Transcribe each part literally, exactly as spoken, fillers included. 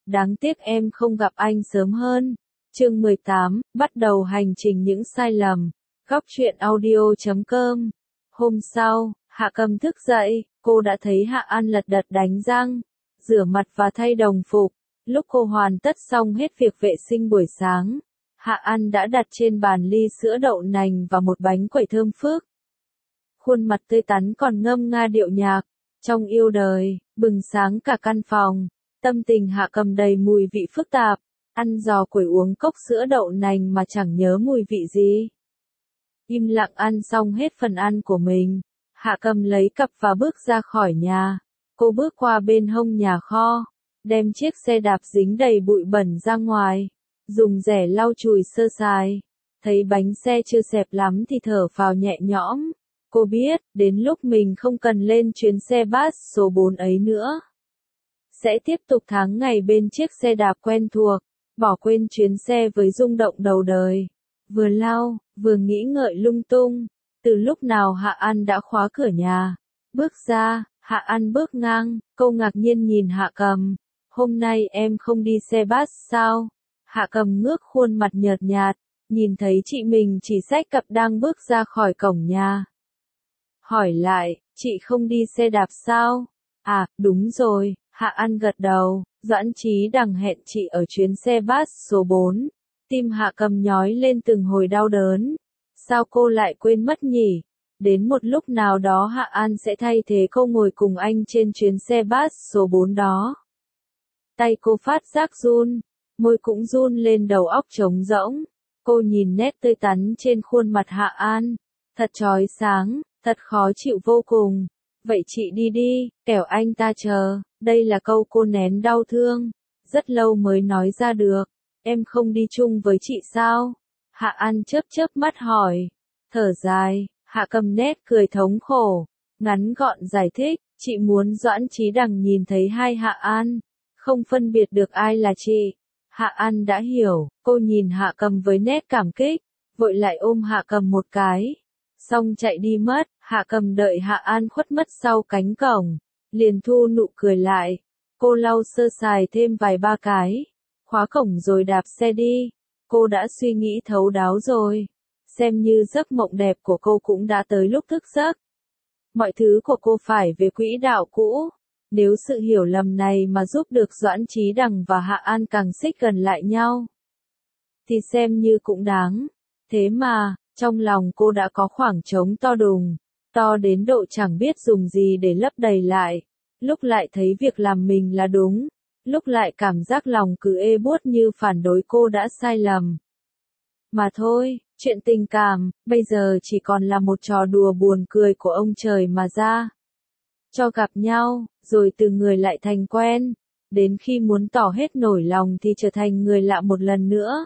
đáng tiếc em không gặp anh sớm hơn. Chương mười tám, bắt đầu hành trình những sai lầm. Góc truyện audio chấm com. Hôm sau, Hạ Cầm thức dậy, cô đã thấy Hạ An lật đật đánh răng, rửa mặt và thay đồng phục. Lúc cô hoàn tất xong hết việc vệ sinh buổi sáng, Hạ An đã đặt trên bàn ly sữa đậu nành và một bánh quẩy thơm phức. Khuôn mặt tươi tắn còn ngâm nga điệu nhạc, trong yêu đời, bừng sáng cả căn phòng. Tâm tình Hạ Cầm đầy mùi vị phức tạp, ăn giò quẩy uống cốc sữa đậu nành mà chẳng nhớ mùi vị gì. Im lặng ăn xong hết phần ăn của mình, Hạ Cầm lấy cặp và bước ra khỏi nhà. Cô bước qua bên hông nhà kho, đem chiếc xe đạp dính đầy bụi bẩn ra ngoài, dùng rẻ lau chùi sơ sài. Thấy bánh xe chưa xẹp lắm thì thở phào nhẹ nhõm. Cô biết, đến lúc mình không cần lên chuyến xe bus số bốn ấy nữa. Sẽ tiếp tục tháng ngày bên chiếc xe đạp quen thuộc, bỏ quên chuyến xe với rung động đầu đời. Vừa lau, vừa nghĩ ngợi lung tung. Từ lúc nào Hạ An đã khóa cửa nhà. Bước ra, Hạ An bước ngang, cô ngạc nhiên nhìn Hạ Cầm. Hôm nay em không đi xe bus sao? Hạ Cầm ngước khuôn mặt nhợt nhạt, nhìn thấy chị mình chỉ xách cặp đang bước ra khỏi cổng nhà. Hỏi lại, chị không đi xe đạp sao? À, đúng rồi, Hạ An gật đầu. Doãn Chí Đằng hẹn chị ở chuyến xe bus số bốn. Tim Hạ Cầm nhói lên từng hồi đau đớn. Sao cô lại quên mất nhỉ? Đến một lúc nào đó Hạ An sẽ thay thế cô ngồi cùng anh trên chuyến xe bus số bốn đó. Tay cô phát giác run, môi cũng run lên, đầu óc trống rỗng. Cô nhìn nét tươi tắn trên khuôn mặt Hạ An. Thật chói sáng, thật khó chịu vô cùng. Vậy chị đi đi, kẻo anh ta chờ. Đây là câu cô nén đau thương, rất lâu mới nói ra được. Em không đi chung với chị sao? Hạ An chớp chớp mắt hỏi. Thở dài, Hạ Cầm nét cười thống khổ, ngắn gọn giải thích. Chị muốn Doãn Chí Đằng nhìn thấy hai Hạ An, không phân biệt được ai là chị. Hạ An đã hiểu, cô nhìn Hạ Cầm với nét cảm kích, vội lại ôm Hạ Cầm một cái. Xong chạy đi mất. Hạ Cầm đợi Hạ An khuất mất sau cánh cổng, liền thu nụ cười lại. Cô lau sơ sài thêm vài ba cái, khóa cổng rồi đạp xe đi. Cô đã suy nghĩ thấu đáo rồi, xem như giấc mộng đẹp của cô cũng đã tới lúc thức giấc. Mọi thứ của cô phải về quỹ đạo cũ. Nếu sự hiểu lầm này mà giúp được Doãn Chí Đằng và Hạ An càng xích gần lại nhau, thì xem như cũng đáng. Thế mà, trong lòng cô đã có khoảng trống to đùng, to đến độ chẳng biết dùng gì để lấp đầy lại. Lúc lại thấy việc làm mình là đúng, lúc lại cảm giác lòng cứ ê buốt như phản đối cô đã sai lầm. Mà thôi, chuyện tình cảm, bây giờ chỉ còn là một trò đùa buồn cười của ông trời mà ra. Cho gặp nhau, rồi từ người lại thành quen, đến khi muốn tỏ hết nổi lòng thì trở thành người lạ một lần nữa.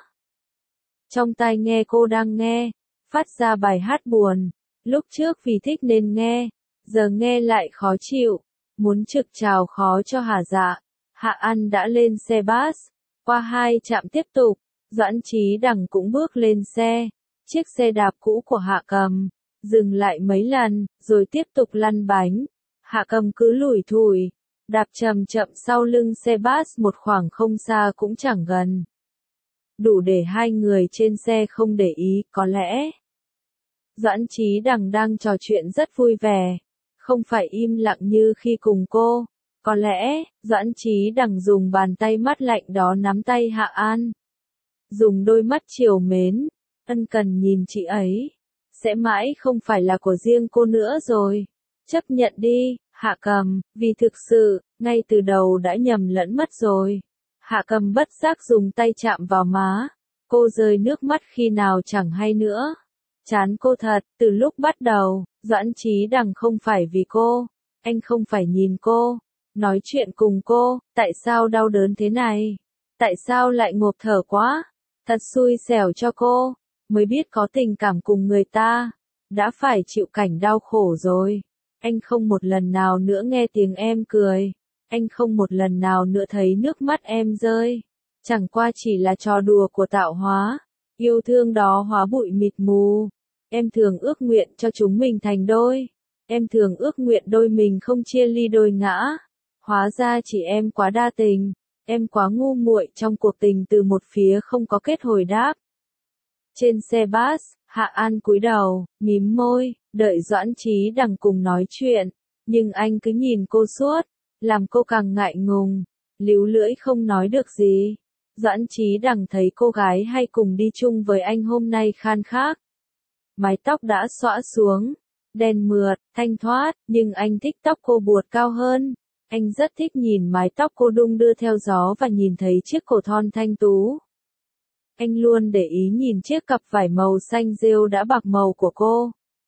Trong tai nghe cô đang nghe, phát ra bài hát buồn. Lúc trước vì thích nên nghe, giờ nghe lại khó chịu, muốn trực trào khó cho hả dạ. Hạ An đã lên xe bus, qua hai trạm tiếp tục, Doãn Chí Đằng cũng bước lên xe. Chiếc xe đạp cũ của Hạ Cầm, dừng lại mấy lần, rồi tiếp tục lăn bánh. Hạ Cầm cứ lủi thủi, đạp chậm chậm sau lưng xe bus một khoảng không xa cũng chẳng gần. Đủ để hai người trên xe không để ý, có lẽ. Doãn Chí Đằng đang trò chuyện rất vui vẻ, không phải im lặng như khi cùng cô. Có lẽ, Doãn Chí Đằng dùng bàn tay mát lạnh đó nắm tay Hạ An. Dùng đôi mắt trìu mến, ân cần nhìn chị ấy. Sẽ mãi không phải là của riêng cô nữa rồi. Chấp nhận đi, Hạ Cầm, vì thực sự, ngay từ đầu đã nhầm lẫn mất rồi. Hạ Cầm bất giác dùng tay chạm vào má. Cô rơi nước mắt khi nào chẳng hay nữa. Chán cô thật, từ lúc bắt đầu, Doãn Chí Đằng không phải vì cô. Anh không phải nhìn cô, nói chuyện cùng cô, tại sao đau đớn thế này? Tại sao lại ngộp thở quá? Thật xui xẻo cho cô, mới biết có tình cảm cùng người ta. Đã phải chịu cảnh đau khổ rồi. Anh không một lần nào nữa nghe tiếng em cười. Anh không một lần nào nữa thấy nước mắt em rơi. Chẳng qua chỉ là trò đùa của tạo hóa. Yêu thương đó hóa bụi mịt mù. Em thường ước nguyện cho chúng mình thành đôi. Em thường ước nguyện đôi mình không chia ly đôi ngã. Hóa ra chỉ em quá đa tình. Em quá ngu muội trong cuộc tình từ một phía không có kết hồi đáp. Trên xe bus, Hạ An cúi đầu, mím môi, đợi Doãn Chí Đằng cùng nói chuyện, nhưng anh cứ nhìn cô suốt, làm cô càng ngại ngùng, líu lưỡi không nói được gì. Doãn Chí Đằng thấy cô gái hay cùng đi chung với anh hôm nay khan khác. Mái tóc đã xõa xuống, đen mượt, thanh thoát, nhưng anh thích tóc cô buột cao hơn. Anh rất thích nhìn mái tóc cô đung đưa theo gió và nhìn thấy chiếc cổ thon thanh tú. Anh luôn để ý nhìn chiếc cặp vải màu xanh rêu đã bạc màu của cô.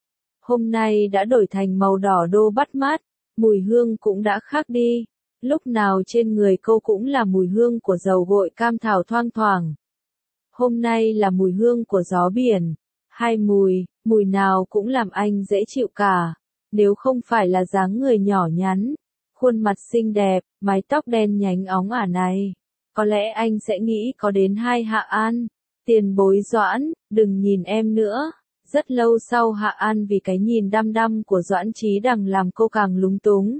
Hôm nay đã đổi thành màu đỏ đô bắt mắt, mùi hương cũng đã khác đi. Lúc nào trên người cô cũng là mùi hương của dầu gội cam thảo thoang thoảng. Hôm nay là mùi hương của gió biển. Hai mùi, mùi nào cũng làm anh dễ chịu cả. Nếu không phải là dáng người nhỏ nhắn, khuôn mặt xinh đẹp, mái tóc đen nhánh óng ả này, có lẽ anh sẽ nghĩ có đến hai Hạ An. Tiền bối Doãn, đừng nhìn em nữa. Rất lâu sau Hạ An vì cái nhìn đăm đăm của Doãn Chí Đằng làm cô càng lúng túng.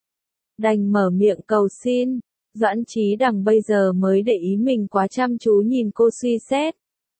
Đành mở miệng cầu xin. Doãn Chí Đằng bây giờ mới để ý mình quá chăm chú nhìn cô suy xét,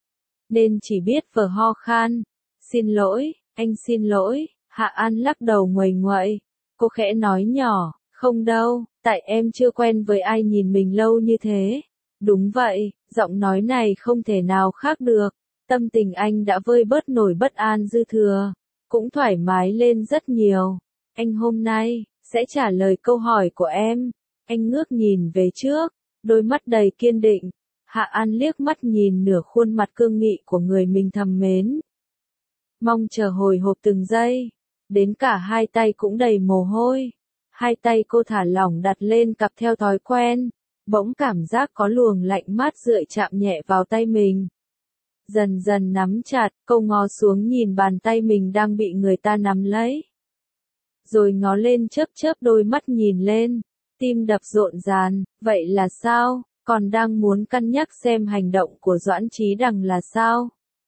nên chỉ biết vờ ho khan. Xin lỗi, anh xin lỗi. Hạ An lắc đầu nguầy nguậy. Cô khẽ nói nhỏ, không đâu, tại em chưa quen với ai nhìn mình lâu như thế. Đúng vậy, giọng nói này không thể nào khác được. Tâm tình anh đã vơi bớt nổi bất an dư thừa, cũng thoải mái lên rất nhiều. Anh hôm nay sẽ trả lời câu hỏi của em. Anh ngước nhìn về trước, đôi mắt đầy kiên định. Hạ An liếc mắt nhìn nửa khuôn mặt cương nghị của người mình thầm mến. Mong chờ hồi hộp từng giây, đến cả hai tay cũng đầy mồ hôi. Hai tay cô thả lỏng đặt lên cặp theo thói quen, bỗng cảm giác có luồng lạnh mát rượi chạm nhẹ vào tay mình. Dần dần nắm chặt, cô ngó xuống nhìn bàn tay mình đang bị người ta nắm lấy. Rồi ngó lên chớp chớp đôi mắt nhìn lên, tim đập rộn ràng, vậy là sao? Còn đang muốn cân nhắc xem hành động của Doãn Chí Đằng là sao?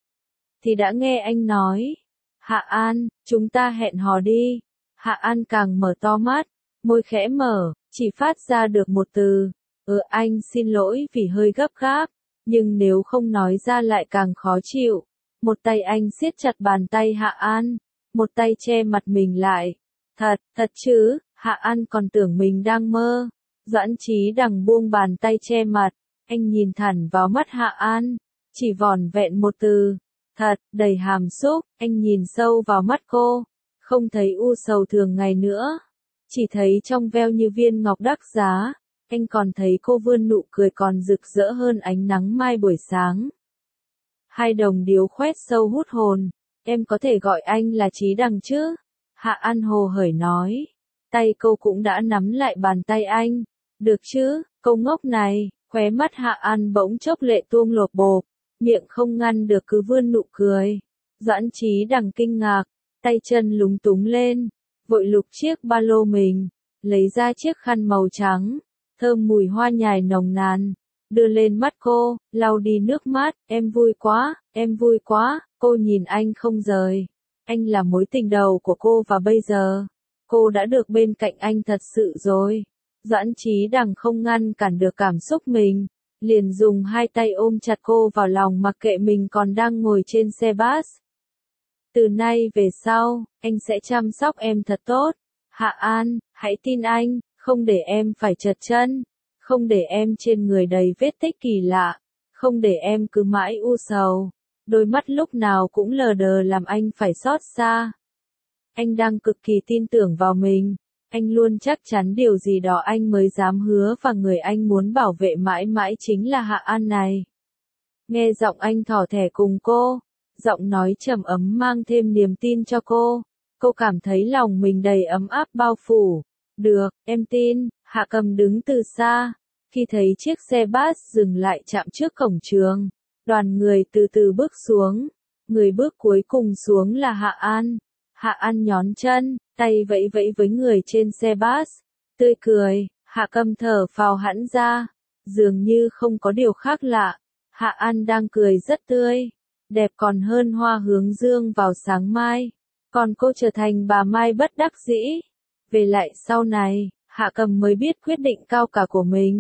Thì đã nghe anh nói, Hạ An, chúng ta hẹn hò đi. Hạ An càng mở to mắt, môi khẽ mở, chỉ phát ra được một từ. Ừ, anh xin lỗi vì hơi gấp gáp, nhưng nếu không nói ra lại càng khó chịu. Một tay anh siết chặt bàn tay Hạ An, một tay che mặt mình lại. Thật, thật chứ? Hạ An còn tưởng mình đang mơ. Doãn Chí Đằng buông bàn tay che mặt, anh nhìn thẳng vào mắt Hạ An, chỉ vỏn vẹn một từ. Thật, đầy hàm xúc. Anh nhìn sâu vào mắt cô, không thấy u sầu thường ngày nữa, chỉ thấy trong veo như viên ngọc đắt giá. Anh còn thấy cô vươn nụ cười còn rực rỡ hơn ánh nắng mai buổi sáng. Hai đồng điếu khoét sâu hút hồn. Em có thể gọi anh là Chí Đằng chứ? Hạ An hồ hởi nói. Tay cô cũng đã nắm lại bàn tay anh. Được chứ, câu ngốc này. Khóe mắt Hạ An bỗng chốc lệ tuông lột bột, miệng không ngăn được cứ vươn nụ cười. Doãn Chí Đằng kinh ngạc, tay chân lúng túng lên, vội lục chiếc ba lô mình, lấy ra chiếc khăn màu trắng, thơm mùi hoa nhài nồng nàn, đưa lên mắt cô, lau đi nước mắt. Em vui quá, em vui quá. Cô nhìn anh không rời. Anh là mối tình đầu của cô và bây giờ, cô đã được bên cạnh anh thật sự rồi. Doãn Chí Đằng không ngăn cản được cảm xúc mình, liền dùng hai tay ôm chặt cô vào lòng mặc kệ mình còn đang ngồi trên xe bus. Từ nay về sau, anh sẽ chăm sóc em thật tốt. Hạ An, hãy tin anh, không để em phải trật chân, không để em trên người đầy vết tích kỳ lạ, không để em cứ mãi u sầu. Đôi mắt lúc nào cũng lờ đờ làm anh phải xót xa. Anh đang cực kỳ tin tưởng vào mình. Anh luôn chắc chắn điều gì đó anh mới dám hứa, và người anh muốn bảo vệ mãi mãi chính là Hạ An này. Nghe giọng anh thỏ thẻ cùng cô, giọng nói trầm ấm mang thêm niềm tin cho cô. Cô cảm thấy lòng mình đầy ấm áp bao phủ. Được, em tin. Hạ Cầm đứng từ xa. Khi thấy chiếc xe bus dừng lại chạm trước cổng trường, đoàn người từ từ bước xuống. Người bước cuối cùng xuống là Hạ An. Hạ An nhón chân, tay vẫy vẫy với người trên xe bus. Tươi cười, Hạ Cầm thở phào hãn ra. Dường như không có điều khác lạ. Hạ An đang cười rất tươi, đẹp còn hơn hoa hướng dương vào sáng mai. Còn cô trở thành bà Mai bất đắc dĩ. Về lại sau này, Hạ Cầm mới biết quyết định cao cả của mình.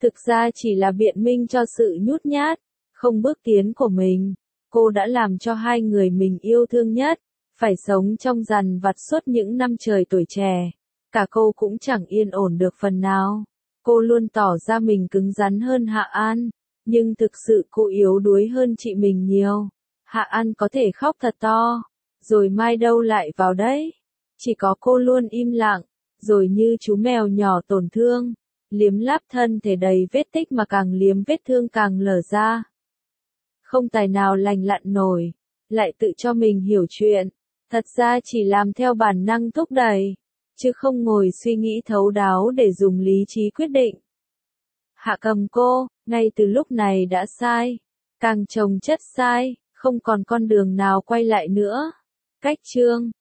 thực ra chỉ là biện minh cho sự nhút nhát, không bước tiến của mình. Cô đã làm cho hai người mình yêu thương nhất, phải sống trong dằn vặt suốt những năm trời tuổi trẻ. Cả cô cũng chẳng yên ổn được phần nào. Cô luôn tỏ ra mình cứng rắn hơn Hạ An, nhưng thực sự cô yếu đuối hơn chị mình nhiều. Hạ An có thể khóc thật to, rồi mai đâu lại vào đấy. Chỉ có cô luôn im lặng, rồi như chú mèo nhỏ tổn thương, liếm láp thân thể đầy vết tích mà càng liếm vết thương càng lở ra. Không tài nào lành lặn nổi, lại tự cho mình hiểu chuyện, thật ra chỉ làm theo bản năng thúc đẩy, chứ không ngồi suy nghĩ thấu đáo để dùng lý trí quyết định. Hạ Cầm cô, ngay từ lúc này đã sai, càng chồng chất sai, không còn con đường nào quay lại nữa. Cách chương